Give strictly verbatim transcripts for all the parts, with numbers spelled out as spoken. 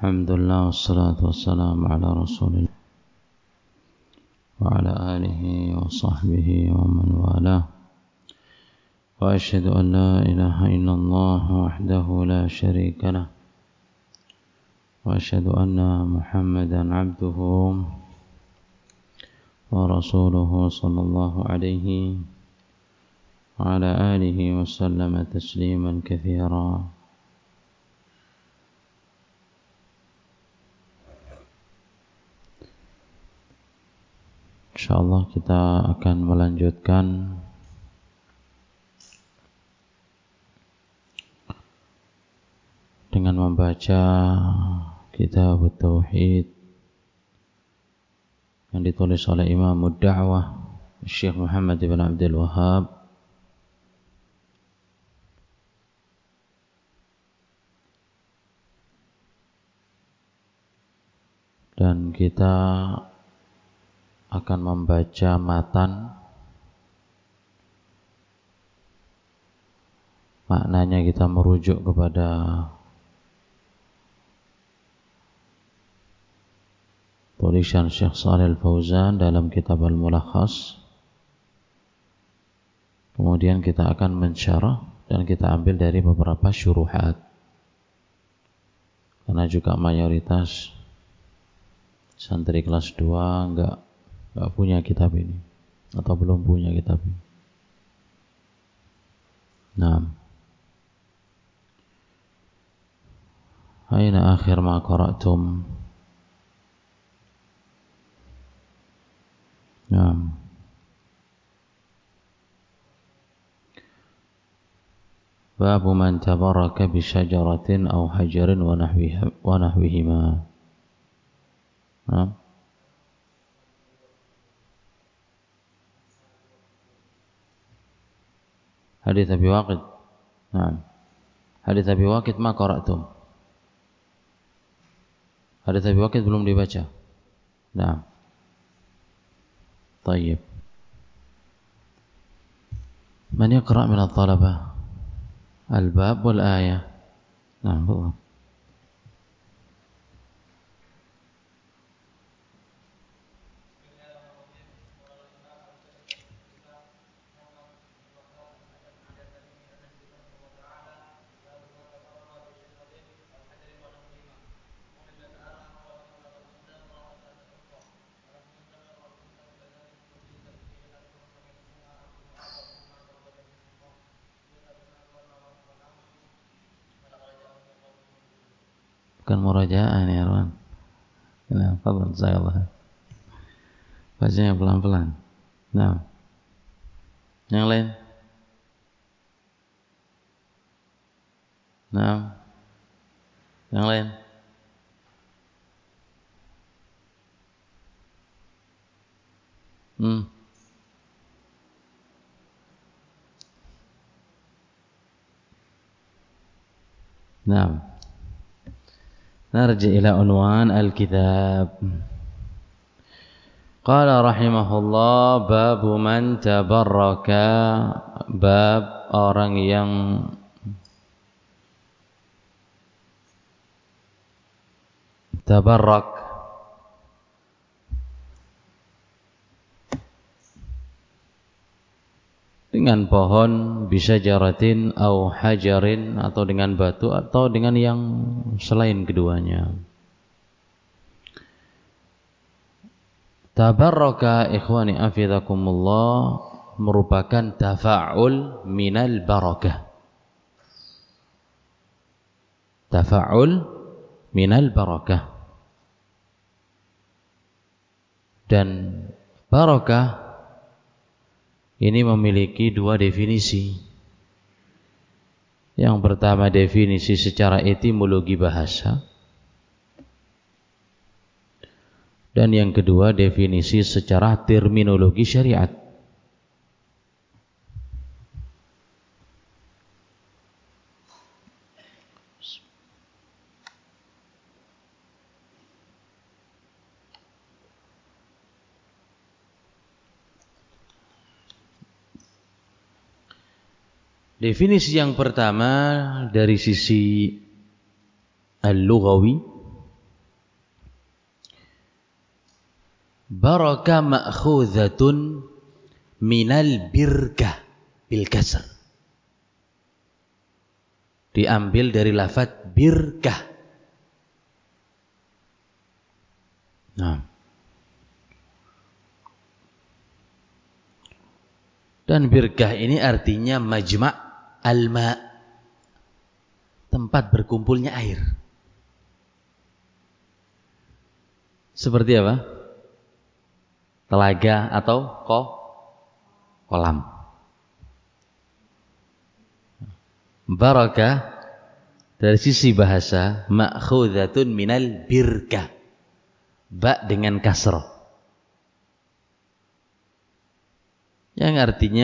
Alhamdulillah wassalatu wassalamu ala Rasulillah wa ala alihi wa sahbihi wa man walah. Wa asyhadu an la ilaha illallah wahdahu la syarika lah. Wa asyhadu anna Muhammadan abduhu wa rasuluhu sallallahu alaihi wa ala alihi wa sallama tasliman katsira. InsyaAllah kita akan melanjutkan dengan membaca kitab Tauhid yang ditulis oleh Imam Ad-Da'wah Syekh Muhammad ibn Abdul Wahhab dan kita akan membaca matan, maknanya kita merujuk kepada tulisan Syekh Shalih Al-Fauzan dalam kitab Al-Mulakhas. Kemudian kita akan mensyarah dan kita ambil dari beberapa syuruhat, karena juga mayoritas santri kelas dua enggak enggak punya kitab ini atau belum punya kitab ini. Naam. Aina akhir ma qara'tum? Naam. Babu man tabaraka bi syajaratin aw hajarin wa nahwiha wa nahwihima. Naam. Hadis Abi Waqid. Naam. Hadis Abi Waqid ma qara'tum? Hadis Abi Waqid belum dibaca. Naam. Tayyib. Man yaqra' min al-talabah al-bab wal ayah? Naam, betul. Bukan murajaah nih Arwan. Nah, fadhal jazakallah. Bacanya pelan-pelan. Nah. Yang lain? Nah. Yang lain? Hmm. Nah. Narji ila unwan al-kitab. Qala rahimahullah, babu man tabarraka, bab orang yang tabarrak, dengan pohon, bisa jaratin au hajarin, atau dengan batu, atau dengan yang selain keduanya. Tabarraka ikhwani afidakumullah merupakan tafa'ul minal barakah. Tafa'ul minal barakah. Dan barakah ini memiliki dua definisi. Yang pertama definisi secara etimologi bahasa, dan yang kedua definisi secara terminologi syariat. Definisi yang pertama dari sisi al-lughawi, Baraka ma'khuzatun minal birkah bil kasr. Diambil dari lafaz birkah. Nah. Dan birkah ini artinya majma' al-ma', tempat berkumpulnya air. Seperti apa? Telaga atau ko, kolam. Barakah dari sisi bahasa ma'khuzatun minal birkah. Ba dengan kasrah. Yang artinya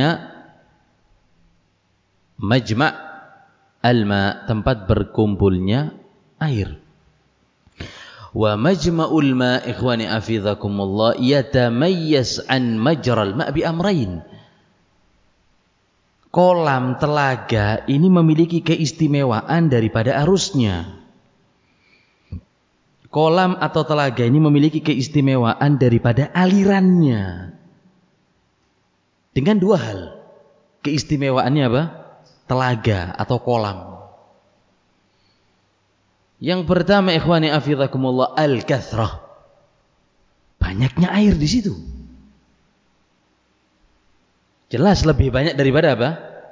majma' al-ma, tempat berkumpulnya air. Wa majma'ul ma' ikhwani afidhakumullah yatamayyiz an majral ma' bi amrayn. Kolam telaga ini memiliki keistimewaan daripada arusnya. Kolam atau telaga ini memiliki keistimewaan daripada alirannya. Dengan dua hal. Keistimewaannya apa? Telaga atau kolam. Yang pertama ikhwani afidhakumullah al-kathrah. Banyaknya air di situ. Jelas lebih banyak daripada apa?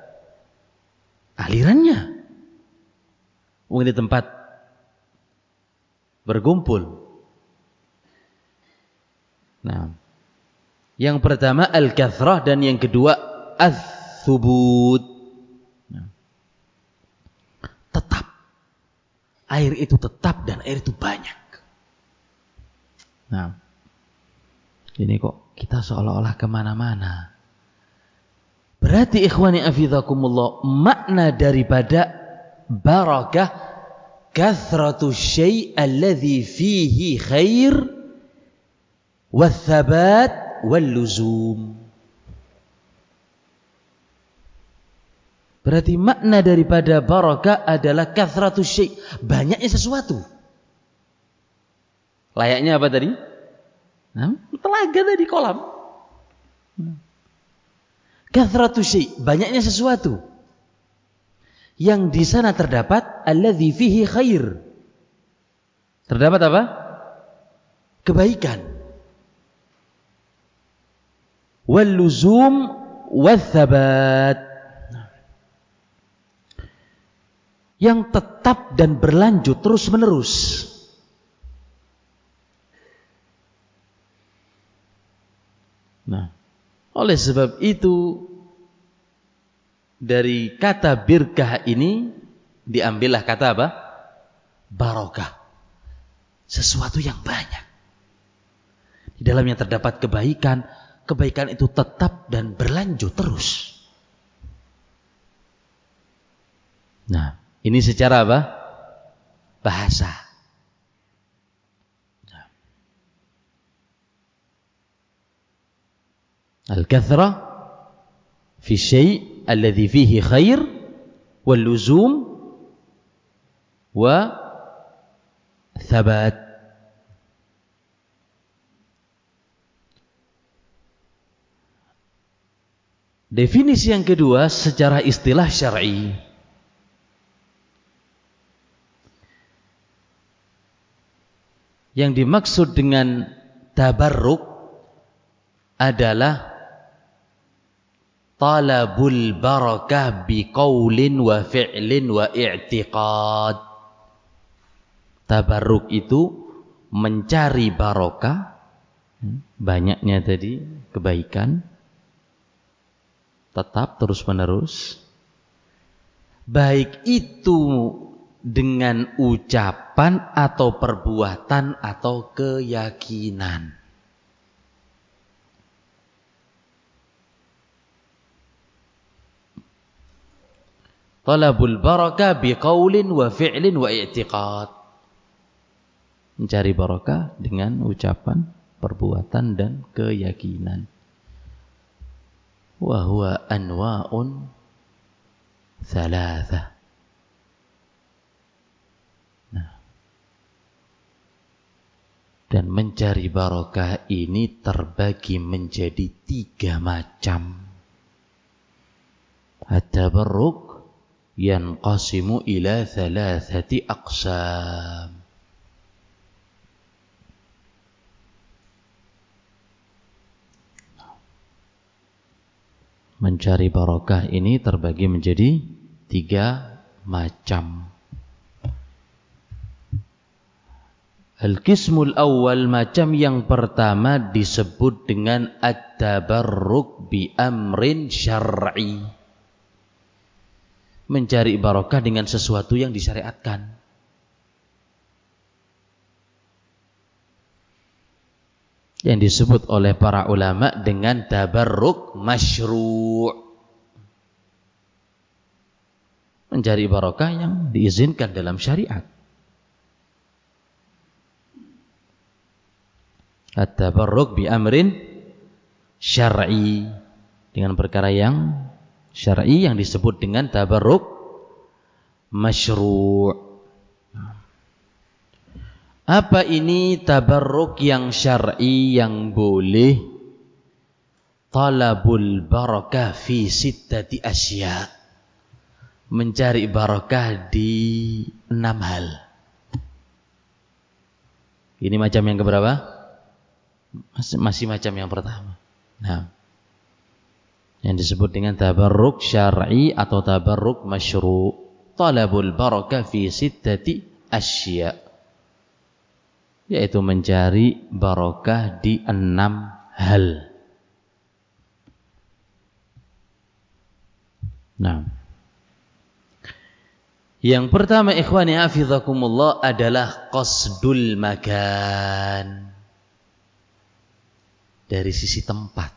Alirannya. Mungkin di tempat berkumpul. Nah, yang pertama al-kathrah dan yang kedua ats-tsubut. Nah, tetap. Air itu tetap dan air itu banyak. Nah, ini kok kita seolah-olah kemana-mana. Berarti ikhwani afidhakumullah, makna daripada barakah kathratu syai' alladhi fihi khair wathabat wal luzum. Berarti makna daripada barakah adalah kathratu syai', banyaknya sesuatu. Layaknya apa tadi? Nah, telaga tadi, kolam. Kathratu syai', banyaknya sesuatu. Yang di sana terdapat alladzi fihi khair. Terdapat apa? Kebaikan. Wal luzum wathabat. Yang tetap dan berlanjut terus menerus. Nah, oleh sebab itu dari kata birkah ini diambillah kata apa? Barakah. Sesuatu yang banyak. Di dalamnya terdapat kebaikan, kebaikan itu tetap dan berlanjut terus. Nah, ini secara apa? Bahasa. Al-kathrah fi syai' alladhi fihi khair wal luzum wa thabat. Definisi yang kedua secara istilah syar'i. Yang dimaksud dengan tabarruk adalah talabul barakah biqaulin wa fi'lin wa i'tiqad. Tabarruk itu mencari barakah, banyaknya tadi kebaikan, tetap terus menerus, baik itu dengan ucapan atau perbuatan atau keyakinan. Talabul barakah biqaulin wa fi'lin wa i'tiqad. Mencari barakah dengan ucapan, perbuatan dan keyakinan. Wa huwa anwa'un thalatha. Nah. Dan mencari barokah ini terbagi menjadi tiga macam. At-tabarruk yanqasimu ila thalathati aqsam. Mencari barokah ini terbagi menjadi tiga macam. Al-qismul awal, macam yang pertama disebut dengan at-tabarruk bi amrin syar'i. Mencari barokah dengan sesuatu yang disyariatkan. Yang disebut oleh para ulama dengan tabarruk masyru'. Mencari barokah yang diizinkan dalam syariat. At-tabarruk bi amrin syar'i, dengan perkara yang syar'i yang disebut dengan tabarruk masyru'. Apa ini tabarruk yang syar'i yang boleh? Talabul barakah fi sittati asya. Mencari barakah di enam hal. Ini macam yang keberapa? Masih, masih macam yang pertama. Nah, yang disebut dengan tabarruk syar'i atau tabarruk masyru'. Talabul barakah fi sittati asya, yaitu mencari barokah di enam hal. Nah, yang pertama ikhwani hafizakumullah adalah qasdul makan, dari sisi tempat.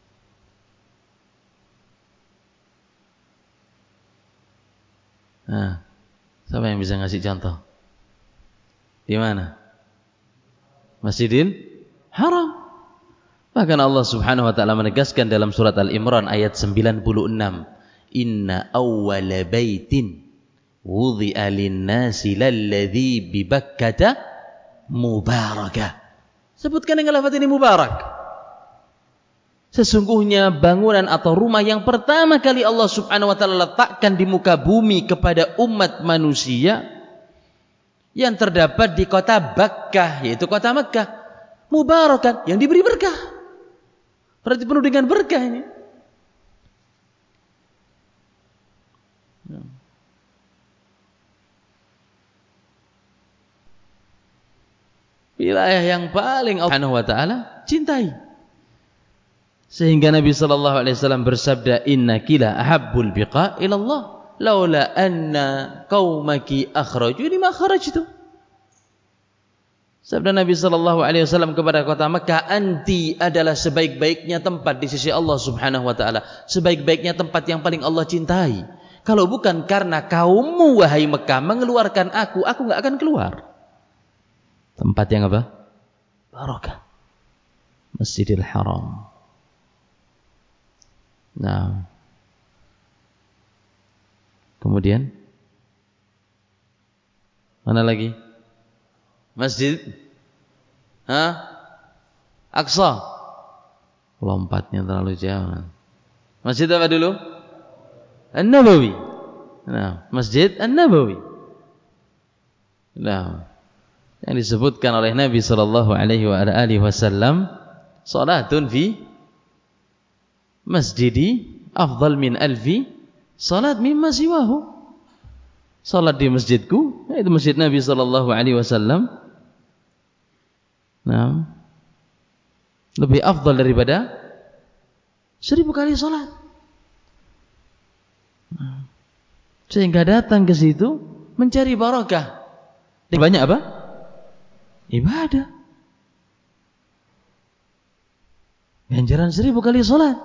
Nah, siapa yang bisa ngasih contoh? Di mana? Masjidil Haram. Bahkan Allah Subhanahu wa taala menegaskan dalam surat Al-Imran ayat sembilan puluh enam, "Inna awwala baitin wudhi'a lin-nasi lalladzi bi Bakkah mubarakah." Sebutkan dengan lafaz ini mubarak. Sesungguhnya bangunan atau rumah yang pertama kali Allah Subhanahu wa taala letakkan di muka bumi kepada umat manusia yang terdapat di kota Bakkah, yaitu kota Mekkah, mubarakan, yang diberi berkah. Berarti penuh dengan berkah ini. Wilayah yang paling Allah Subhanahu wa taala cintai. Sehingga Nabi sallallahu alaihi wasallam bersabda, "Innaki la ahabbul biqa ila Allah, laula anna qaumaki akhrajuni ma kharajtu." Sabda Nabi sallallahu alaihi wasallam kepada kota Mekkah, "Anti adalah sebaik-baiknya tempat di sisi Allah Subhanahu wa taala, sebaik-baiknya tempat yang paling Allah cintai. Kalau bukan karena kaummu wahai Mekkah mengeluarkan aku, aku enggak akan keluar." Tempat yang apa? Barakah. Masjidil Haram. Nah, kemudian mana lagi? Masjid Hah? Aqsa. Lompatnya terlalu jauh. Masjid apa dulu? An-Nabawi. Nah, Masjid An-Nabawi. Nah, yang disebutkan oleh Nabi sallallahu alaihi wa alihi wasallam, salatun fi masjidi afdal min alfi salat mimma siwahu. Salat di masjidku, yaitu masjid Nabi sallallahu alaihi wasallam, nah, lebih afdal daripada seribu kali salat. Nah, sehingga datang ke situ mencari barakah. Banyak apa? Ibadah. Ganjaran seribu kali salat.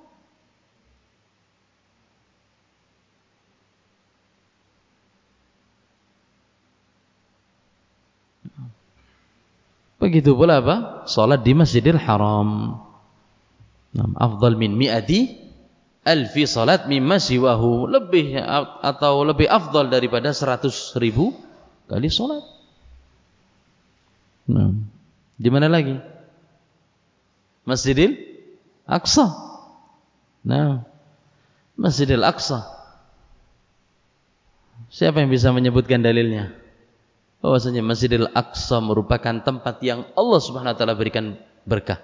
Begitu pula apa? Salat di Masjidil Haram. Afdal min mi'ati alfi salat mimma siwahu. Lebih atau lebih afdal daripada seratus ribu kali salat. Nah, Di mana lagi? Masjidil Aqsa. Nah, Masjidil Aqsa. Siapa yang bisa menyebutkan dalilnya? Bahwasanya Masjidil Aqsa merupakan tempat yang Allah Subhanahu wa taala berikan berkah.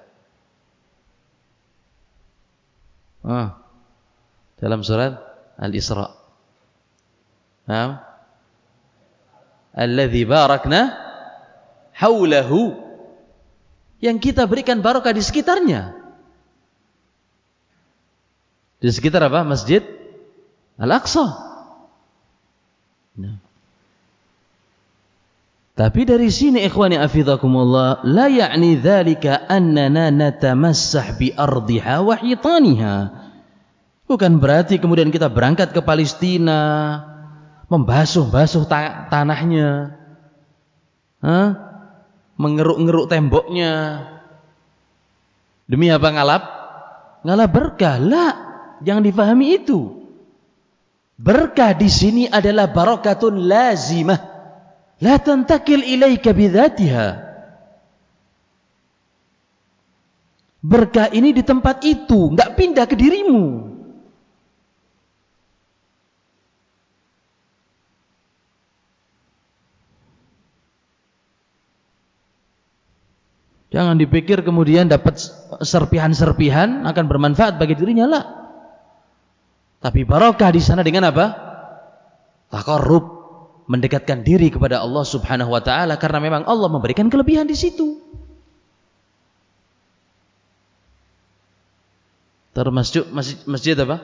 Ah, dalam surat Al-Isra. Nah, alladzi barakna haulahu, yang kita berikan barokah di sekitarnya. Di sekitar apa? Masjid Al-Aqsa. Nah. Tapi dari sini ikhwani afidakumullah, la ya'ni dzalika annana natamassah bi ardiha wa hitaniha. Bukan berarti kemudian kita berangkat ke Palestina, membasuh-basuh ta- tanahnya, Hah? mengeruk-ngeruk temboknya. Demi apa ngalap? Ngalap berkah. Lah, jangan difahami itu. Berkah di sini adalah barakatun lazimah. La tantakil ilaika bidzatiha. Berkah ini di tempat itu, enggak pindah ke dirimu. Jangan dipikir kemudian dapat serpihan-serpihan akan bermanfaat bagi dirinya, lah. Tapi barakah di sana dengan apa? Taqarrub, mendekatkan diri kepada Allah Subhanahu wa taala, karena memang Allah memberikan kelebihan di situ. Termasuk masjid, masjid apa?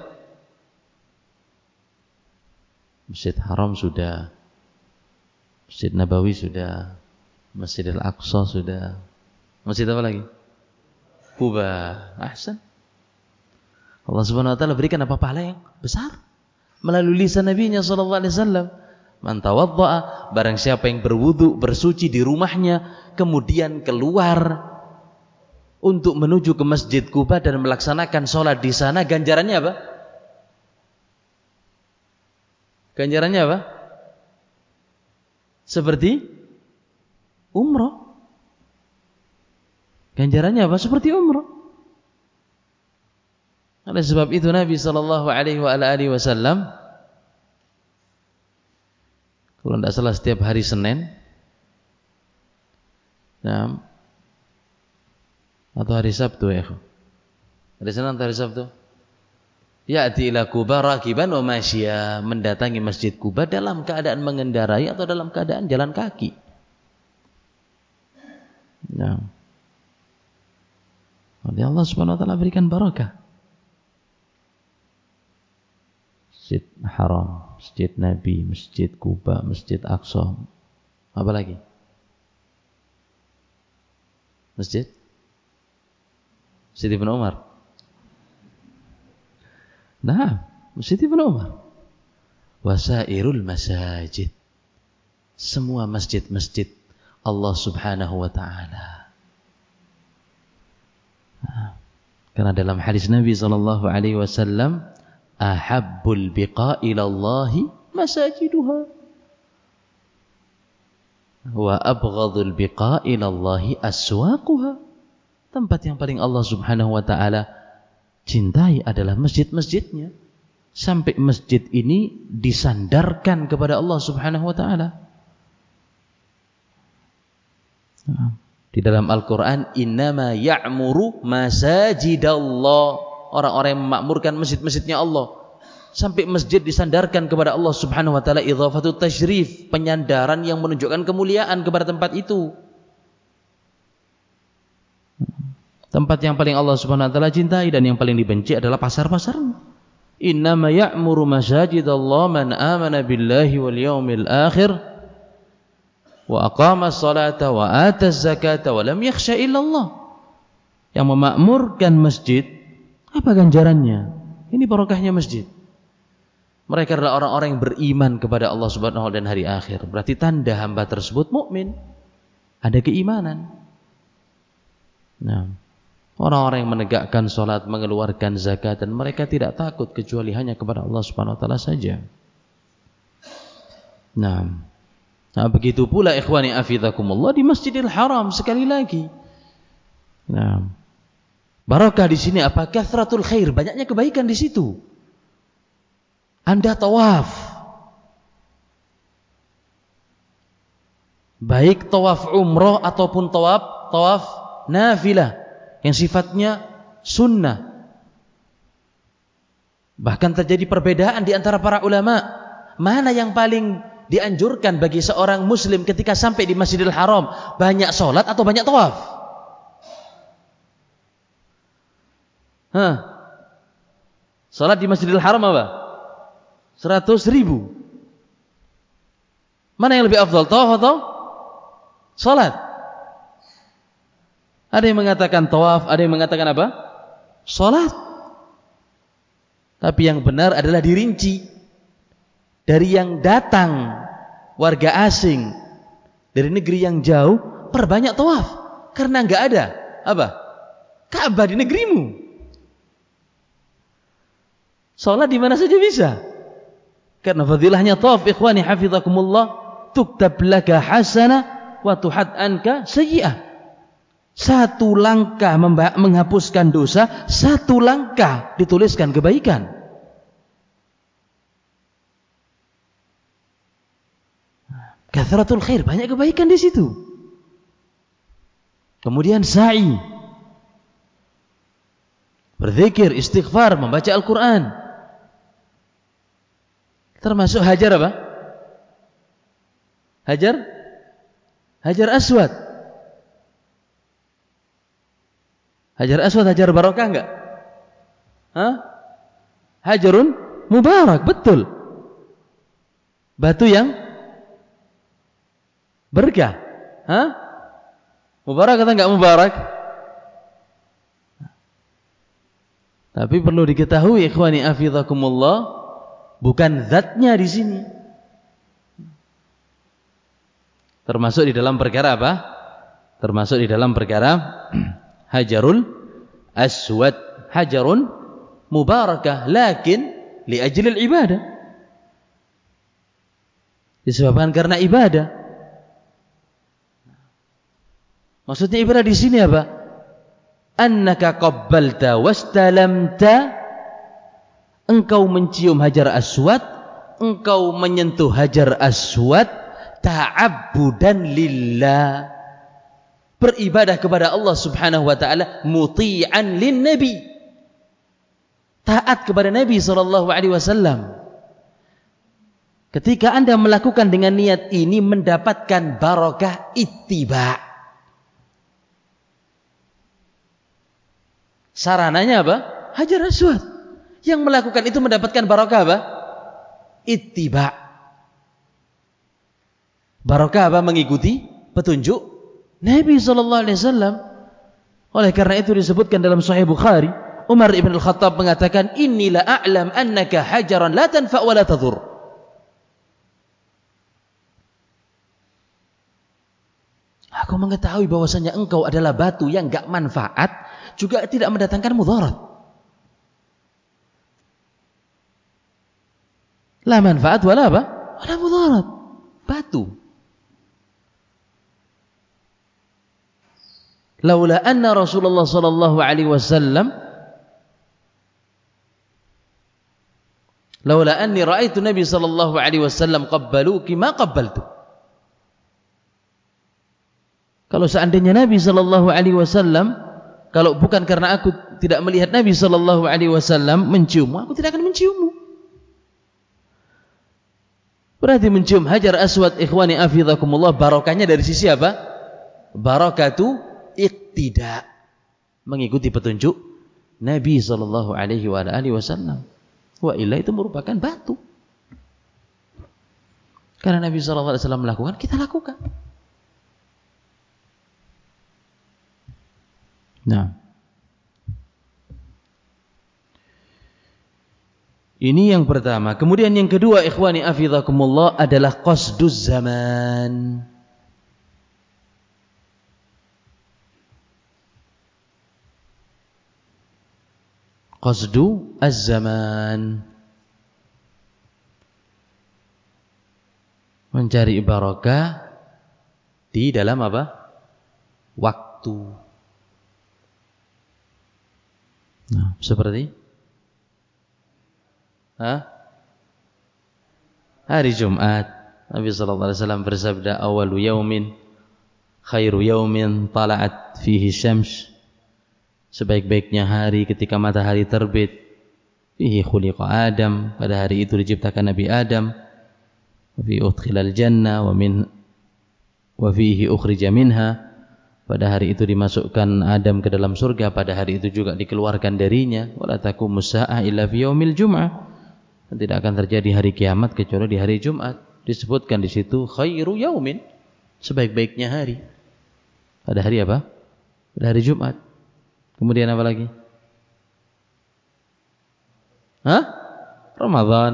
Masjid Haram sudah, Masjid Nabawi sudah, Masjid Al-Aqsa sudah. Masjid apa lagi? Kuba. Ahsan. Allah Subhanahu wa taala berikan apa pahala yang besar melalui lisan Nabi-Nya sallallahu alaihi wasallam. Man tawaddaa, barang siapa yang berwudu, bersuci di rumahnya, kemudian keluar untuk menuju ke Masjid Kuba dan melaksanakan sholat di sana, ganjarannya apa? Ganjarannya apa? Seperti umrah. Ganjarannya apa? Seperti umrah. Oleh sebab itu Nabi sallallahu alaihi wa alihi wasallam, kalau tidak salah setiap hari Senin, nah, atau hari Sabtu ya, hari Senin atau hari Sabtu, ya'ti ila Kuba rakiban wa masya, mendatangi Masjid Kuba dalam keadaan mengendarai atau dalam keadaan jalan kaki. Nah, Allah Subhanahu wa taala berikan barakah. Masjid Haram, Masjid Nabi, Masjid Kuba, Masjid Aqsa. Apa lagi? Masjid Masjid Ibn Umar. Nah, Masjid Ibn Umar. Wasairul masajid. Semua masjid-masjid Allah Subhanahu wa taala. Nah, karena dalam hadis Nabi sallallahu alaihi wasallam, ahabbul biqa ilallahi masajiduha wa abghadul biqa ilallahi aswaquha. Tempat yang paling Allah Subhanahu wa taala cintai adalah masjid-masjidnya, sampai masjid ini disandarkan kepada Allah Subhanahu wa taala. Di dalam Al-Qur'an, innama ya'muru masajidallah, orang-orang yang memakmurkan masjid-masjidnya Allah, sampai masjid disandarkan kepada Allah Subhanahu wa taala, idhafatut tasyrif, penyandaran yang menunjukkan kemuliaan kepada tempat itu. Tempat yang paling Allah Subhanahu wa taala cintai dan yang paling dibenci adalah pasar-pasarnya. Innama ya'muru masajidallah man amana billahi wal yawmil akhir wa aqama as-salata wa ata az-zakata wa lam yakhsha illa Allah. Yang memakmurkan masjid, apa ganjarannya? Ini barokahnya masjid. Mereka adalah orang-orang yang beriman kepada Allah Subhanahu wa taala dan hari akhir. Berarti tanda hamba tersebut mukmin, ada keimanan. Nah, orang-orang yang menegakkan salat, mengeluarkan zakat, dan mereka tidak takut kecuali hanya kepada Allah Subhanahu wa taala saja. Nah, nah begitu pula ikhwani afidakumullah di Masjidil Haram, sekali lagi Nah, barokah di sini apa? Kathratul khair, banyaknya kebaikan di situ. Anda tawaf, baik tawaf umroh ataupun tawaf tawaf nafilah yang sifatnya sunnah. Bahkan terjadi perbedaan di antara para ulama, mana yang paling dianjurkan bagi seorang muslim ketika sampai di Masjidil Haram, banyak sholat atau banyak tawaf? Hah? Sholat di Masjidil Haram apa? Seratus ribu. Mana yang lebih afdal, tawaf atau sholat? Ada yang mengatakan tawaf, ada yang mengatakan apa? Sholat. Tapi yang benar adalah dirinci. Dari yang datang, warga asing, dari negeri yang jauh, perbanyak tawaf. Karena enggak ada apa? Ka'bah di negerimu. Sholat di mana saja bisa. Karena fadilahnya tawaf, ikhwani hafizakumullah, tuktab laka hasanah wa tuhad anka sayyi'ah. Satu langkah menghapuskan dosa, satu langkah dituliskan kebaikan. Kathratul khair, banyak kebaikan di situ. Kemudian sa'i, berzikir, istighfar, membaca Al-Quran. Termasuk hajar apa? Hajar? Hajar aswad. Hajar aswad, hajar barokah enggak? Hah? Hajarun mubarak, betul. Batu yang berkah. Hah? Mubarak atau enggak mubarak? Tapi perlu diketahui ikhwani hafizakumullah, bukan zatnya di sini. Termasuk di dalam perkara apa? Termasuk di dalam perkara hajarul aswad, hajarun mubarakah, lakin li ajlil ibadah. Disebabkan karena ibadah. Maksudnya ibadah di sini apa? Annaka qabbalta wastalamta, engkau mencium hajar aswad, engkau menyentuh hajar aswad, ta'abbudan lillah, beribadah kepada Allah subhanahu wa ta'ala, muti'an lin nabi, taat kepada Nabi sallallahu alaihi wasallam. Ketika Anda melakukan dengan niat ini, mendapatkan barokah ittiba. Sarananya apa? Hajar aswad. Yang melakukan itu mendapatkan barokah apa? Ittiba. Barokah apa? Mengikuti petunjuk Nabi sallallahu alaihi wasallam. Oleh karena itu disebutkan dalam Sahih Bukhari, Umar ibn al-Khattab mengatakan, "Inni la a'lam annaka hajaran la tanfa' wa la tadur." Aku mengetahui bahwasanya engkau adalah batu yang enggak manfaat, juga tidak mendatangkan mudarat. La manfaat wala apa? Wala mudarat. Batu. Laula anna Rasulullah sallallahu alaihi wasallam Laula anni ra'aitu Nabi sallallahu alaihi wasallam qabbaluki ma qabbaltu. Kalau seandainya Nabi sallallahu alaihi wasallam, kalau bukan karena aku tidak melihat Nabi sallallahu alaihi wasallam menciummu, aku tidak akan menciummu. Berarti mencium hajar aswad, ikhwani hafizakumullah, barokahnya dari sisi apa? Barakatu iqtida, mengikuti petunjuk Nabi sallallahu alaihi wasallam. Wa illa itu merupakan batu. Karena Nabi sallallahu alaihi wasallam melakukan, kita lakukan. Nah, ini yang pertama. Kemudian yang kedua, ikhwani hafizakumullah, adalah qasduz zaman. Qasdu az-zaman, mencari barakah di dalam apa? Waktu. Nah, seperti Hah? Hari Jumat. Nabi sallallahu alaihi wasallam bersabda, "Awalu yaumin khairu yaumin tala'at fihi syams." Sebaik-baiknya hari ketika matahari terbit. Fihi khuliqa Adam, pada hari itu diciptakan Nabi Adam. Wa fi udkhilal jannah wa min wa fihi ukhrija minha. Pada hari itu dimasukkan Adam ke dalam surga, pada hari itu juga dikeluarkan darinya. Wala taqumus saa'ah illa fi yaumil jum'ah. Tidak akan terjadi hari kiamat kecuali di hari Jumat. Disebutkan di situ khairu yaumin, sebaik-baiknya hari. Pada hari apa? Pada hari Jumat. Kemudian apa lagi? Hah? Ramadan.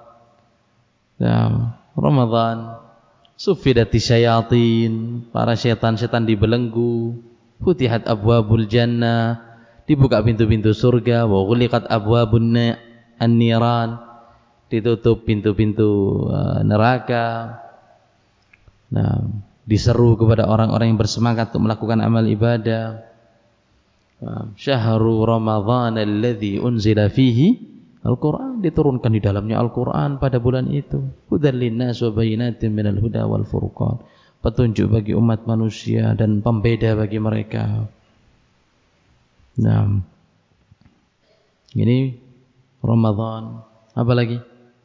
Ya, Ramadan. Sufidati syayatin, para setan-setan dibelenggu. Futihat abwabul jannah, dibuka pintu-pintu surga. Wa ghuliqat abwabun an-niran, ditutup pintu-pintu uh, neraka. Nah, diseru kepada orang-orang yang bersemangat untuk melakukan amal ibadah. Syahrul Ramadhan alladzi unzila fihi Al-Quran, diturunkan di dalamnya Al-Quran pada bulan itu. Hudan linnas wa bayyinatin minal huda wal furqan, petunjuk bagi umat manusia dan pembeda bagi mereka. Nah, ini Ramadhan. Apa lagi?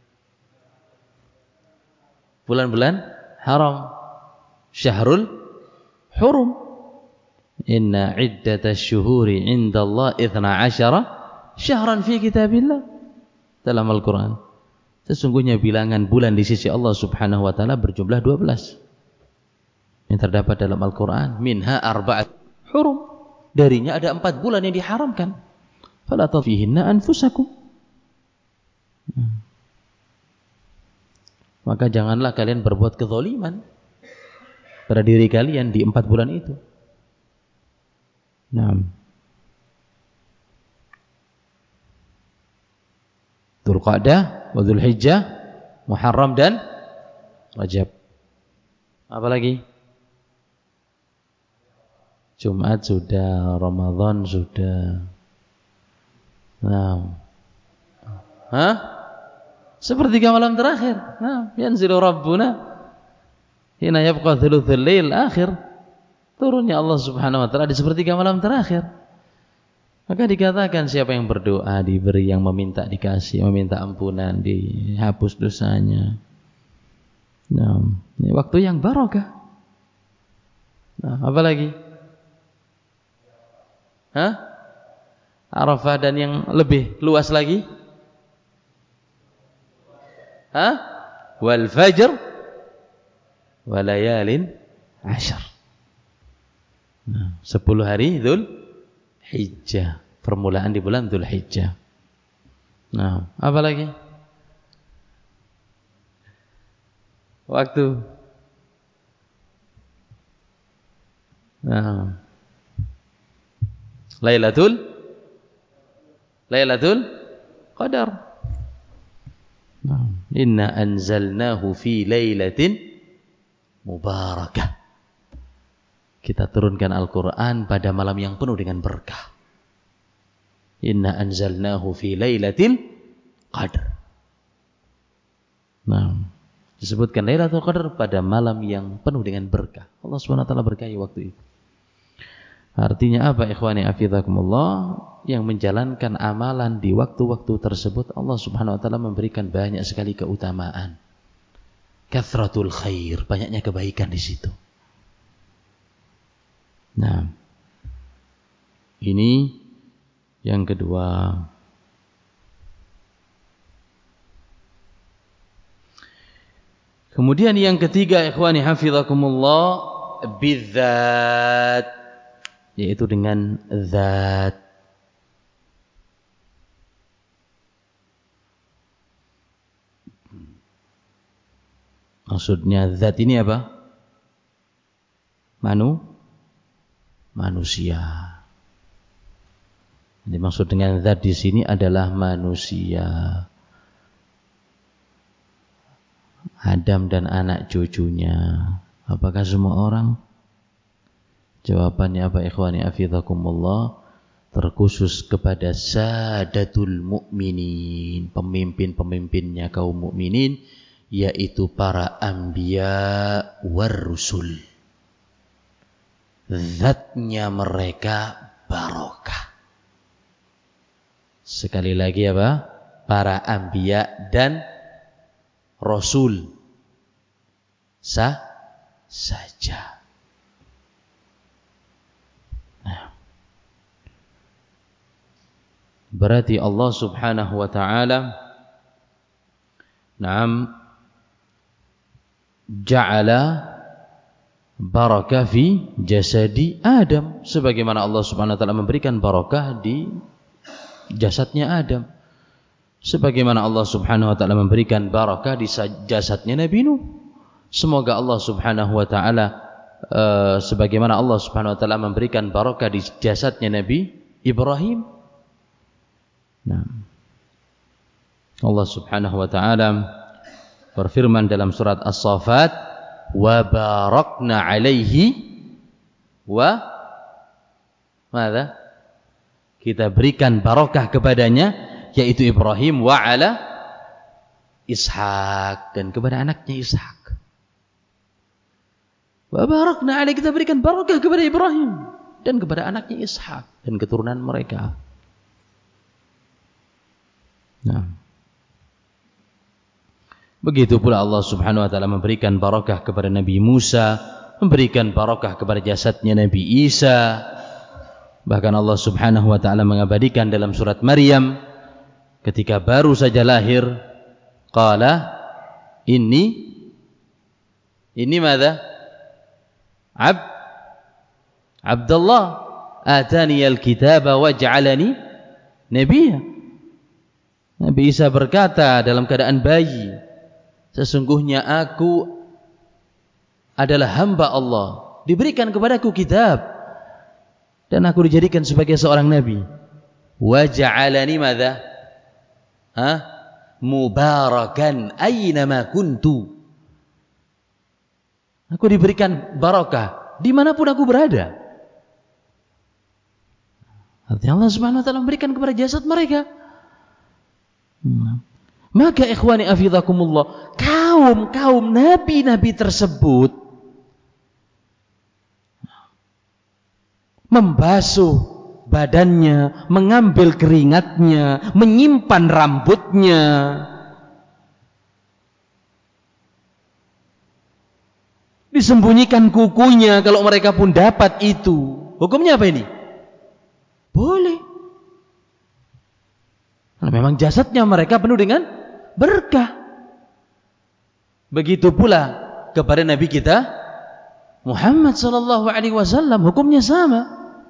Bulan-bulan haram. Syahrul Hurum. Inna iddatasy syuhuri 'indallahi itsna asyara syahran fi kitabillah. Dalam Al-Quran, sesungguhnya bilangan bulan di sisi Allah Subhanahu wa taala berjumlah dua belas. Yang terdapat dalam Al-Quran, minha arba'at hurum. Darinya ada empat bulan yang diharamkan. Fala tafihinna anfusakum. Maka janganlah kalian berbuat kezaliman pada diri kalian di empat bulan itu. Nah, Dzulqa'dah, wa Dzulhijjah, Muharram dan Rajab. Apa lagi? Jumat sudah, Ramadan sudah. Nah, hah? Sepertiga malam terakhir. Nah, yanzilu Rabbuna hina yabqa thuluthul lail akhir. Turunnya Allah Subhanahu wa taala di sepertiga malam terakhir. Maka dikatakan siapa yang berdoa diberi, yang meminta dikasih, meminta ampunan dihapus dosanya. Nah, ini waktu yang barokah. Nah, apa lagi? Hah? Arafah dan yang lebih luas lagi? Hah? Wal fajr wa layalin ashar. Nah, sepuluh hari Dzul Hijjah, permulaan di bulan Dzul Hijjah. Nah, apa lagi? Waktu. Nah, Lailatul Lailatul Qadar. Nah, inna anzalnahu fi lailatin mubarakah. Kita turunkan Al-Quran pada malam yang penuh dengan berkah. Inna anzalnahu fi lailatil qadr. Nah, disebutkan Lailatul Qadar pada malam yang penuh dengan berkah. Allah Subhanahu wa taala berkahi waktu itu. Artinya apa, ikhwani afizakumullah? Yang menjalankan amalan di waktu-waktu tersebut, Allah Subhanahu wa taala memberikan banyak sekali keutamaan. Kathratul khair, banyaknya kebaikan di situ. Nah, ini yang kedua. Kemudian yang ketiga, ikhwani hafizakumullah, bidzat, yaitu dengan zat. Maksudnya zat ini apa? Manu manusia. Dimaksud dengan zat di sini adalah manusia. Adam dan anak cucunya. Apakah semua orang? Jawabannya apa, ikhwani afizakumullah? terkhusus kepada sadatul mukminin, pemimpin-pemimpinnya kaum mukminin, yaitu para anbiya war rusul. Zatnya mereka barokah. Sekali lagi apa? Para anbiya dan rasul sah saja. Nah, berarti Allah Subhanahu wa taala na'am ja'ala barakah fi jasadi Adam, sebagaimana Allah Subhanahu wa taala memberikan barakah di jasadnya Adam, sebagaimana Allah Subhanahu wa taala memberikan barakah di jasadnya Nabi Nuh. Semoga Allah Subhanahu wa taala uh, sebagaimana Allah Subhanahu wa taala memberikan barakah di jasadnya Nabi Ibrahim. Nah, Allah Subhanahu wa taala berfirman dalam surat As-Saffat, wa barakna alaihi wa madza? Kita berikan barakah kepadanya, yaitu Ibrahim, wa ala Ishak, dan kepada anaknya Ishak. Wa barakna alaihi, kita berikan barakah kepada Ibrahim dan kepada anaknya Ishak dan keturunan mereka. Nah, begitu pula Allah Subhanahu wa taala memberikan barakah kepada Nabi Musa, memberikan barakah kepada jasadnya Nabi Isa. Bahkan Allah Subhanahu wa taala mengabadikan dalam surat Maryam ketika baru saja lahir, qala inni ini madza? Ab Abdullah atani al-kitaba waj'alani nabiyya. Nabi Isa berkata dalam keadaan bayi, sesungguhnya aku adalah hamba Allah, diberikan kepadaku kitab dan aku dijadikan sebagai seorang nabi. Wa ja'alani madza? Ha? Mubarakan aina ma kuntu. Aku diberikan barakah dimanapun aku berada. Artinya Allah Subhanahu wa taala memberikan kepada jasad mereka. Maka ikhwani afidhakumullah, kaum-kaum nabi-nabi tersebut membasuh badannya, mengambil keringatnya, menyimpan rambutnya, disembunyikan kukunya kalau mereka pun dapat itu. Hukumnya apa ini? Boleh. Karena memang jasadnya mereka penuh dengan berkah. Begitu pula kepada Nabi kita Muhammad sallallahu alaihi wasallam, hukumnya sama.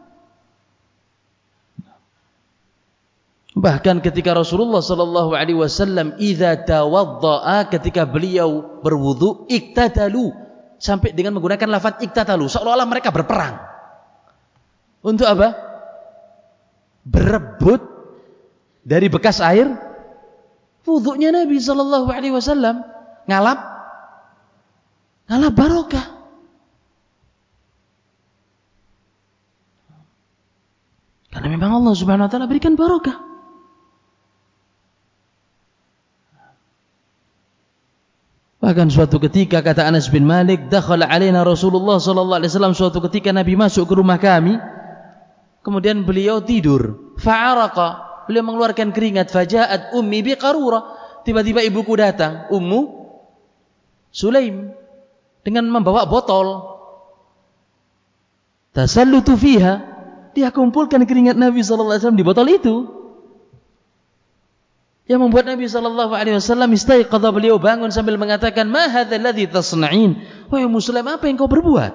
Bahkan ketika Rasulullah sallallahu alaihi wasallam idza tawaddaa, ketika beliau berwudu, iktatalu, sampai dengan menggunakan lafaz iktatalu, seolah-olah mereka berperang. Untuk apa? Berebut dari bekas air wudunya Nabi sallallahu alaihi wasallam, ngalap ngalap barokah. Karena memang Allah Subhanahu wa taala berikan barokah. Bahkan suatu ketika, kata Anas bin Malik, dakhala alaina Rasulullah sallallahu alaihi wasallam, suatu ketika Nabi masuk ke rumah kami, kemudian beliau tidur, fa'araqa, beliau mengeluarkan keringat, fajaat ummi biqarura, tiba-tiba ibuku datang, Ummu Sulaim, dengan membawa botol, tasallutu fiha, dia kumpulkan keringat Nabi sallallahu alaihi wasallam di botol itu, yang membuat Nabi sallallahu alaihi wasallam istaiqadha, beliau bangun sambil mengatakan, ma hadzal ladzi tasna'in, wahai Muslim, apa yang kau berbuat?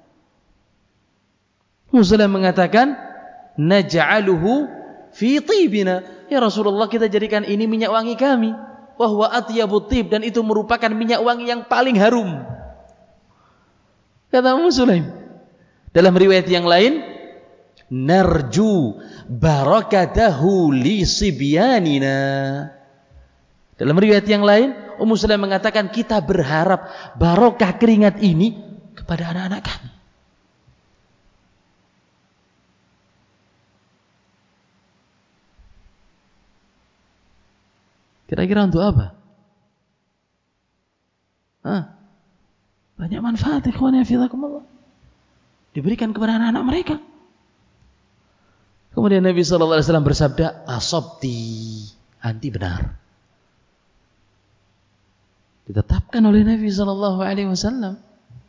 Muslim mengatakan, naj'aluhu fi tibina, ya Rasulullah, kita jadikan ini minyak wangi kami, wa huwa atyabut tib, dan itu merupakan minyak wangi yang paling harum, kata Muslim. Dalam riwayat yang lain, narju barakatahu li sibyanina. Dalam riwayat yang lain, Ummu Sulaim mengatakan, kita berharap barokah keringat ini kepada anak-anak kami. Kira-kira untuk apa? Hah? Banyak manfaat ikhwan fillah diberikan kepada anak-anak mereka. Kemudian Nabi shallallahu alaihi wasallam bersabda, "Asobti, anti benar." Ditetapkan oleh Nabi shallallahu alaihi wasallam.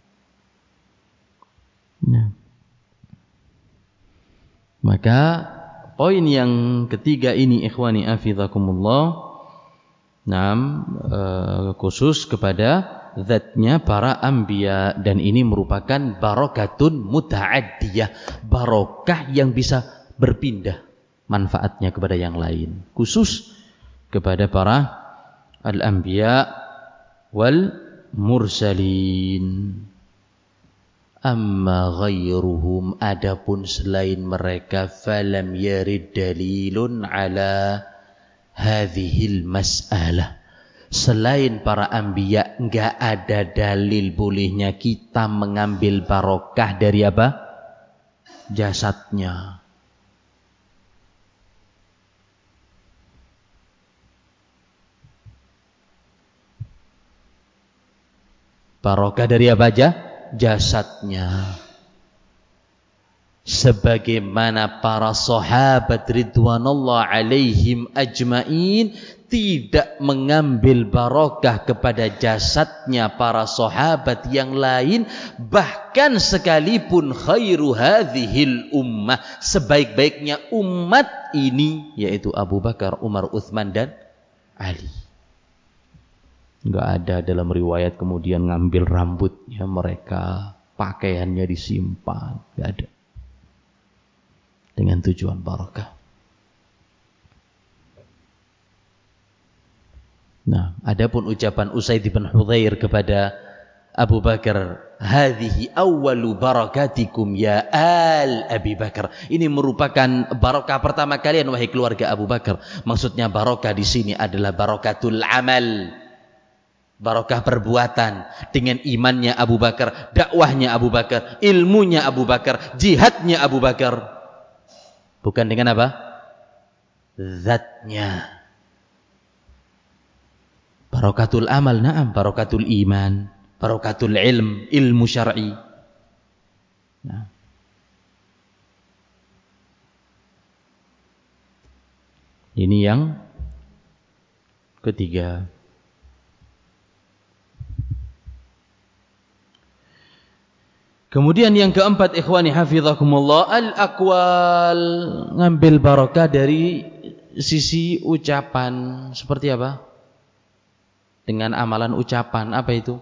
Ya. Maka poin yang ketiga ini ikhwani afizakumullah, nam uh, khusus kepada zatnya para anbiya, dan ini merupakan barokatun muta'addiyah, barokah yang bisa berpindah manfaatnya kepada yang lain, khusus kepada para al-anbiya wal mursalin. Amma ghairuhum, adapun selain mereka, falam yarid dalilun ala hadhil mas'alah. Selain para anbiya enggak ada dalil bolehnya kita mengambil barokah dari apa? Jasadnya. Barokah dari apa aja? Jasadnya. Sebagaimana para sahabat ridwanullah alaihim ajmain tidak mengambil barokah kepada jasadnya para sahabat yang lain, bahkan sekalipun khairu hadhil ummah, sebaik-baiknya umat ini, yaitu Abu Bakar, Umar, Utsman dan Ali. Enggak ada dalam riwayat kemudian ngambil rambutnya mereka, pakaiannya disimpan, enggak ada. Dengan tujuan barakah. Nah, adapun ucapan Usaid bin Hudzair kepada Abu Bakar, hadhihi awwalu barakatikum ya al Abi Bakar. Ini merupakan barakah pertama kalian wahai keluarga Abu Bakar. Maksudnya barakah di sini adalah barakatul amal. Barakah perbuatan dengan imannya Abu Bakar, dakwahnya Abu Bakar, ilmunya Abu Bakar, jihadnya Abu Bakar. Bukan dengan apa? Zatnya. Barakatul amal, na'am, barakatul iman, barakatul ilm, ilmu syar'i. Nah. Ini yang ketiga. Kemudian yang keempat ikhwani hafizakumullah, al-aqwal, ngambil barakah dari sisi ucapan. Seperti apa? Dengan amalan ucapan. Apa itu?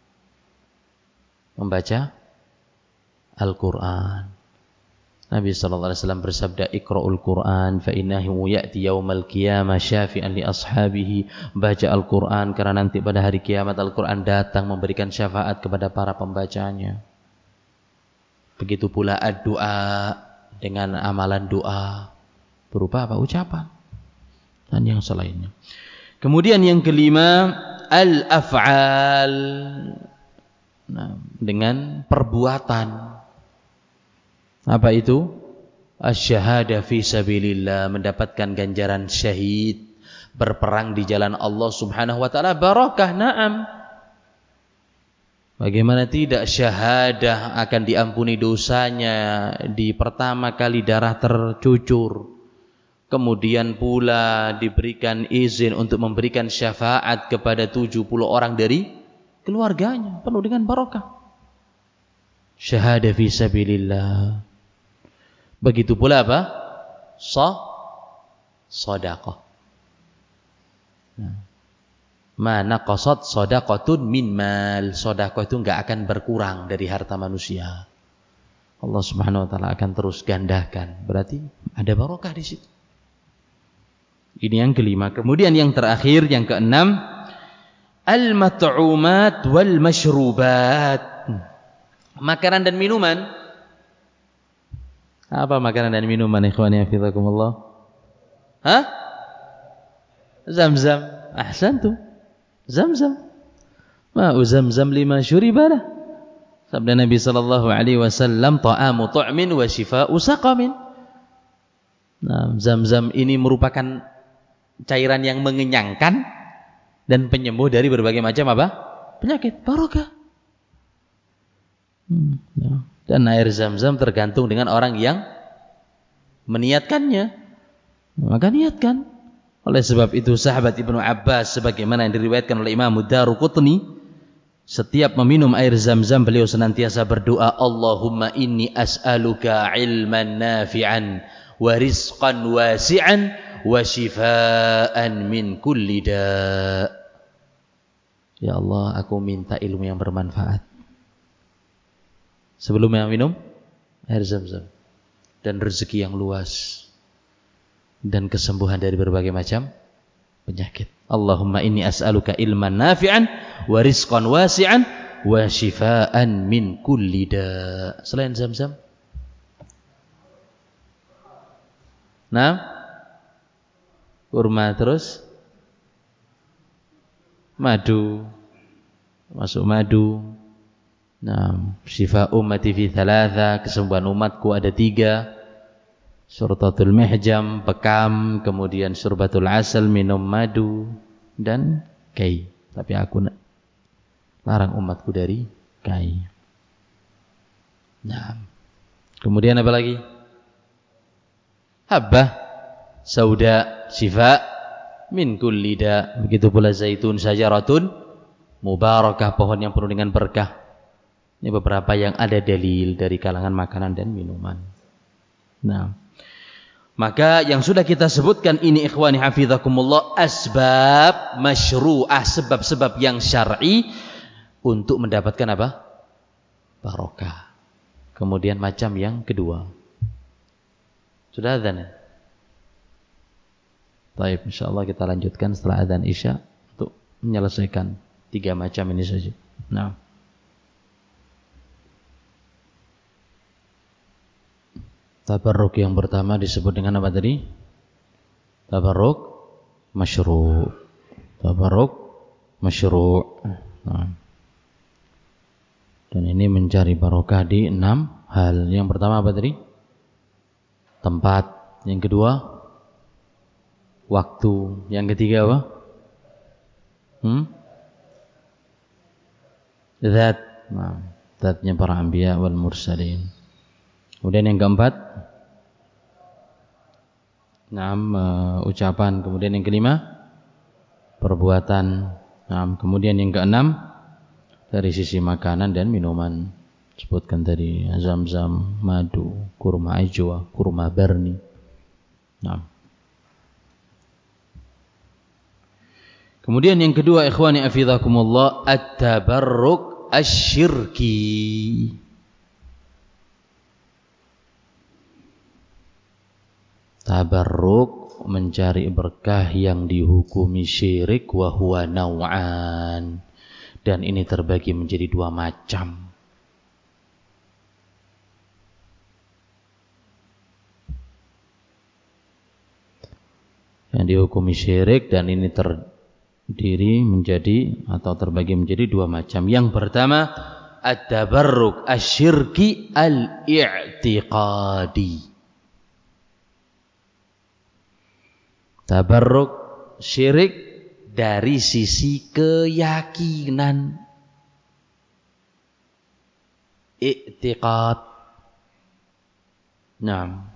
Membaca Al-Quran. Nabi sallallahu alaihi wasallam bersabda, "Iqra'ul Quran fa innahu ya'ti yaumal qiyamah syafi'an li ashabihi." Baca Al-Quran karena nanti pada hari kiamat Al-Quran datang memberikan syafaat kepada para pembacanya. Begitu pula ad-du'a, dengan amalan doa berupa apa? Ucapan dan yang selainnya. Kemudian yang kelima, al-af'al, nah, dengan perbuatan. Apa itu? Asy-syahadah fi sabilillah, mendapatkan ganjaran syahid, berperang di jalan Allah Subhanahu wa taala, barakah, na'am. Bagaimana tidak, syahadah akan diampuni dosanya di pertama kali darah tercucur. Kemudian pula diberikan izin untuk memberikan syafaat kepada tujuh puluh orang dari keluarganya, penuh dengan barakah. Syahadah fi sabilillah. Begitu pula apa? Sa sedekah. Nah. Mana qasad shadaqatun min mal, sedekah itu enggak akan berkurang dari harta manusia. Allah Subhanahu wa taala akan terus gandakan. Berarti ada barokah di situ. Ini yang kelima. Kemudian yang terakhir, yang keenam, al-mat'umat wal masyrubat. Makanan dan minuman. Apa makanan dan minuman ikhwani hafizakumullah? Hah? Zam-zam. Ahsantum. Zam-zam. Ma'u zam-zam lima syuribalah. Sabda Nabi sallallahu alaihi wasallam, ta'amu tu'min wa shifa'u saqamin. Nah, zam-zam ini merupakan cairan yang mengenyangkan dan penyembuh dari berbagai macam apa? Penyakit. Barokah. Hmm, ya. Dan air Zam-Zam tergantung dengan orang yang meniatkannya. Maka niatkan. Oleh sebab itu sahabat Ibnu Abbas sebagaimana yang diriwayatkan oleh Imam Daruqutni, setiap meminum air Zam-Zam beliau senantiasa berdoa, Allahumma inni as'aluka ilman nafi'an wa rizqan wasi'an wa shifaan min kulli da'. Ya Allah, aku minta ilmu yang bermanfaat sebelum minum air Zam-Zam, dan rezeki yang luas dan kesembuhan dari berbagai macam penyakit. Allahumma inni as'aluka ilman nafi'an wa rizqan wasi'an wa shifaan min kulli da'. Selain Zam-Zam, nah, kurma, terus madu, masuk madu. Nah, syifa ummati fi thalatha, kesembuhan umatku ada tiga. Surtatul mihjam, bekam, kemudian surbatul asal, minum madu, dan kai. Tapi aku larang umatku dari kai. Nah, kemudian apa lagi? Habbah sauda, syifa min kulli da. Begitu pula zaitun, syajaratun mubarakah, pohon yang penuh dengan berkah. Ini beberapa yang ada dalil dari kalangan makanan dan minuman. Nah, maka yang sudah kita sebutkan ini ikhwani hafizakumullah asbab masyru'ah, sebab-sebab yang syar'i untuk mendapatkan apa? Barokah. Kemudian macam yang kedua. Sudah adzan ya? Baik, insyaallah kita lanjutkan setelah adzan Isya untuk menyelesaikan tiga macam ini saja. Nah, tabarruk yang pertama disebut dengan apa tadi? Tabarruk masyru'. Tabarruk masyru'. Nah. Dan ini mencari barokah di enam hal. Yang pertama apa tadi? Tempat. Yang kedua, waktu. Yang ketiga apa? Hmm? Zat. Nah, zatnya para anbiya wal mursalin. Kemudian yang keempat, nah, uh, ucapan. Kemudian yang kelima, perbuatan. Nah, kemudian yang keenam, dari sisi makanan dan minuman. Sebutkan tadi Zam-Zam, madu, kurma ajwa, kurma barni. Nah. Kemudian yang kedua, ikhwani hafizakumullah, at-tabarruk asyirki. Tabarruk mencari berkah yang dihukumi syirik, wa huwa naw'an, dan ini terbagi menjadi dua macam. Yang dihukumi syirik dan ini terdiri menjadi atau terbagi menjadi dua macam. Yang pertama, at-tabarruk asyirki al-i'tiqadi. Tabarruk syirik dari sisi keyakinan, i'tiqad. Naam.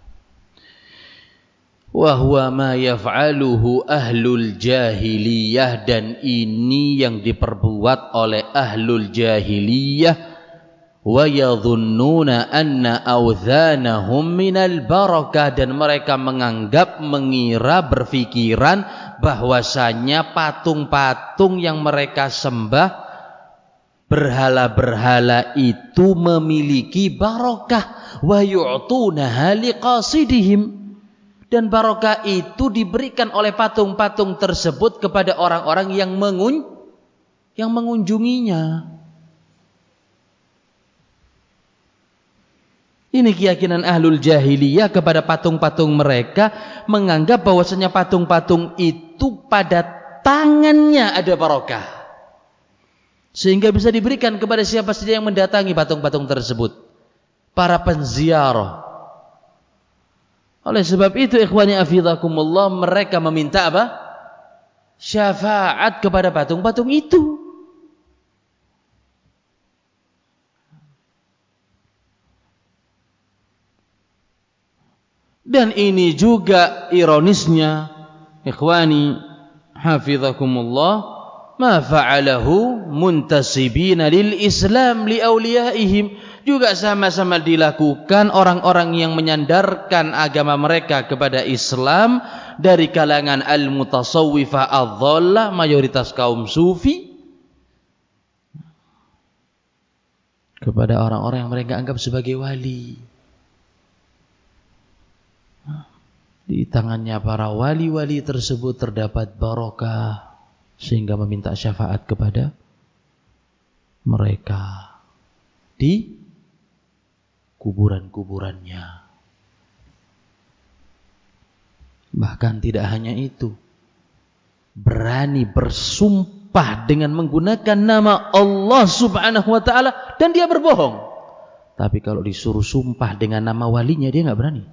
Wa huwa ma yaf'aluhu ahlul jahiliyah, dan ini yang diperbuat oleh ahlul jahiliyah. Wa yadhunnuna anna awdhanahum minal barakah, dan mereka menganggap, mengira, berfikiran bahwasanya patung-patung yang mereka sembah, berhala-berhala itu memiliki barakah. Wa yu'tunaha liqasidihim, dan barakah itu diberikan oleh patung-patung tersebut kepada orang-orang yang mengun yang mengunjunginya. Ini keyakinan ahlul jahiliyah kepada patung-patung mereka, menganggap bahwasanya patung-patung itu pada tangannya ada barokah, sehingga bisa diberikan kepada siapa saja yang mendatangi patung-patung tersebut, para penziarah. Oleh sebab itu ikhwani hafizakumullah, mereka meminta apa? syafaat kepada patung-patung itu. Dan ini juga ironisnya, ikhwani hafizakumullah, ma fa'alahu muntasibina lil Islam li awliyaihim, juga sama-sama dilakukan orang-orang yang menyandarkan agama mereka kepada Islam dari kalangan al-mutasawwifah adh-dhallah, mayoritas kaum sufi, kepada orang-orang yang mereka anggap sebagai wali. Di tangannya para wali-wali tersebut terdapat barokah, sehingga meminta syafaat kepada mereka di kuburan-kuburannya. Bahkan tidak hanya itu, berani bersumpah dengan menggunakan nama Allah subhanahu wa ta'ala dan dia berbohong. Tapi kalau disuruh sumpah dengan nama walinya, dia nggak berani.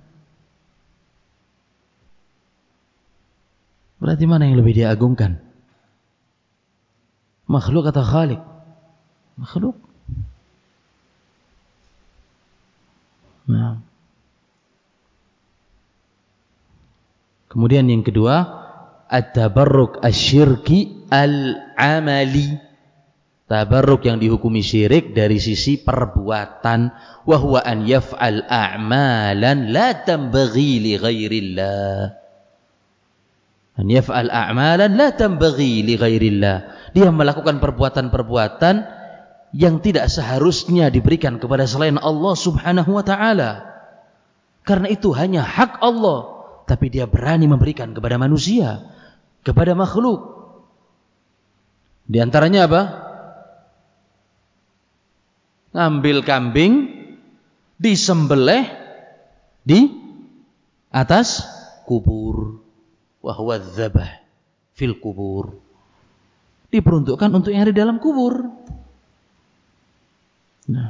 Berarti mana yang lebih dia agungkan? Makhluk atau Khalik? Makhluk. Nah. Kemudian yang kedua, at-tabarruk asyirki al-amali. Tabarruk yang dihukumi syirik dari sisi perbuatan, wa huwa an yaf'al a'malan la tanbaghi li ghairillah. An yaf'al a'malan la tanbaghi li ghairillah. Dia melakukan perbuatan-perbuatan yang tidak seharusnya diberikan kepada selain Allah subhanahu wa ta'ala. Karena itu hanya hak Allah, tapi dia berani memberikan kepada manusia, kepada makhluk. Di antaranya apa? Ngambil kambing, disembelih di atas kubur. Wa huwa dzabah fil kubur. Diperuntukkan untuk yang ada di dalam kubur. Nah,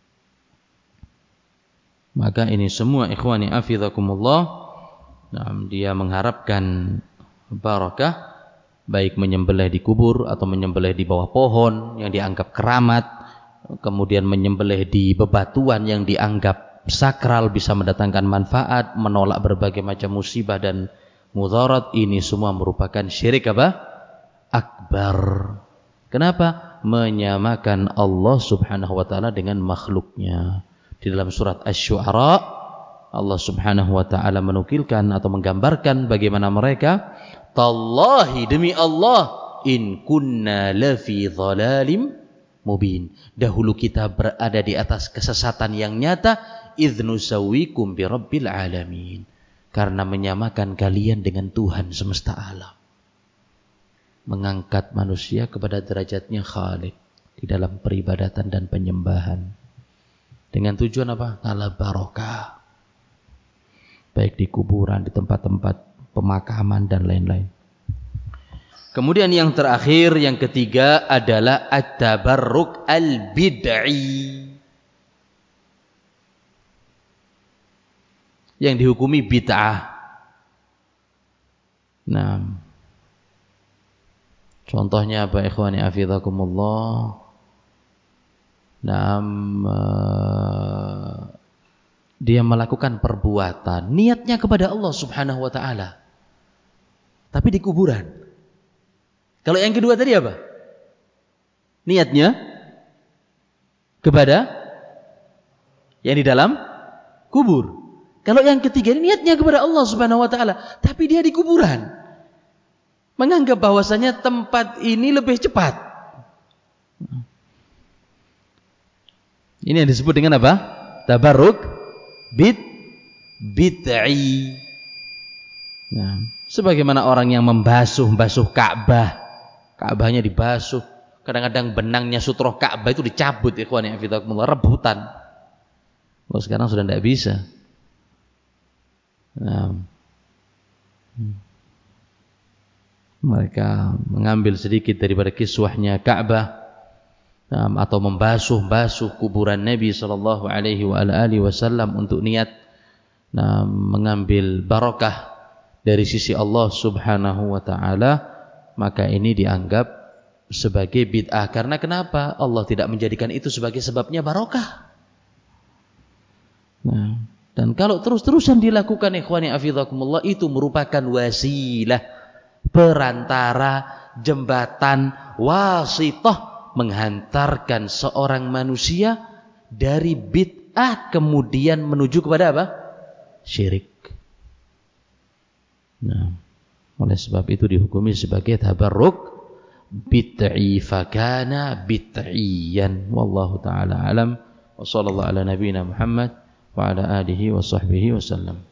maka ini semua ikhwani hafizakumullah, nah, dia mengharapkan barakah, baik menyembelih di kubur atau menyembelih di bawah pohon yang dianggap keramat, kemudian menyembelih di bebatuan yang dianggap sakral, bisa mendatangkan manfaat, menolak berbagai macam musibah dan mudarat. Ini semua merupakan syirik apa? Akbar. Kenapa? Menyamakan Allah subhanahu wa ta'ala dengan makhluknya. Di dalam surat Asy-Syu'ara, Allah subhanahu wa ta'ala menukilkan atau menggambarkan bagaimana mereka, tallahi, demi Allah, in kunna lafi dhalalim mubin, dahulu kita berada di atas kesesatan yang nyata, idh nusawwikum bi rabbil alamin, karena menyamakan kalian dengan Tuhan semesta alam, mengangkat manusia kepada derajatnya Khalik di dalam peribadatan dan penyembahan, dengan tujuan apa? Ala barokah, baik di kuburan, di tempat-tempat pemakaman dan lain-lain. Kemudian yang terakhir, yang ketiga adalah at-tabarruk al-bid'i, yang dihukumi bid'ah. Nah, contohnya apa ikhwani hafizakumullah? Nah, uh, dia melakukan perbuatan niatnya kepada Allah subhanahu wa ta'ala, tapi di kuburan. Kalau yang kedua tadi apa? Niatnya kepada yang di dalam kubur. Kalau yang ketiga ini niatnya kepada Allah subhanahu wa ta'ala, tapi dia di kuburan, menganggap bahwasanya tempat ini lebih cepat. Ini yang disebut dengan apa? Tabarruk bid bid'i. Nah, sebagaimana orang yang membasuh-basuh Ka'bah, Ka'bahnya dibasuh, kadang-kadang benangnya sutroh Ka'bah itu dicabut, ikhwan ya fillah, rebutan. Kalau sekarang sudah tidak bisa. Nah, mereka mengambil sedikit daripada kiswahnya Ka'bah, nah, atau membasuh-basuh kuburan Nabi sallallahu alaihi wasallam untuk niat, nah, mengambil barakah dari sisi Allah subhanahu wa ta'ala. maka ini dianggap sebagai bid'ah. Karena kenapa? Allah tidak menjadikan itu sebagai sebabnya barokah. Nah, dan kalau terus-terusan dilakukan ikhwani afizakumullah, itu merupakan wasilah, perantara, jembatan, wasithah, menghantarkan seorang manusia dari bid'ah kemudian menuju kepada apa? Syirik. Nah, oleh sebab itu dihukumi sebagai tabarruk bid'i fakana bid'iyan. Wallahu ta'ala alam. Wa sallallahu ala nabiyyina Muhammad wa ala alihi wa sahbihi wasallam.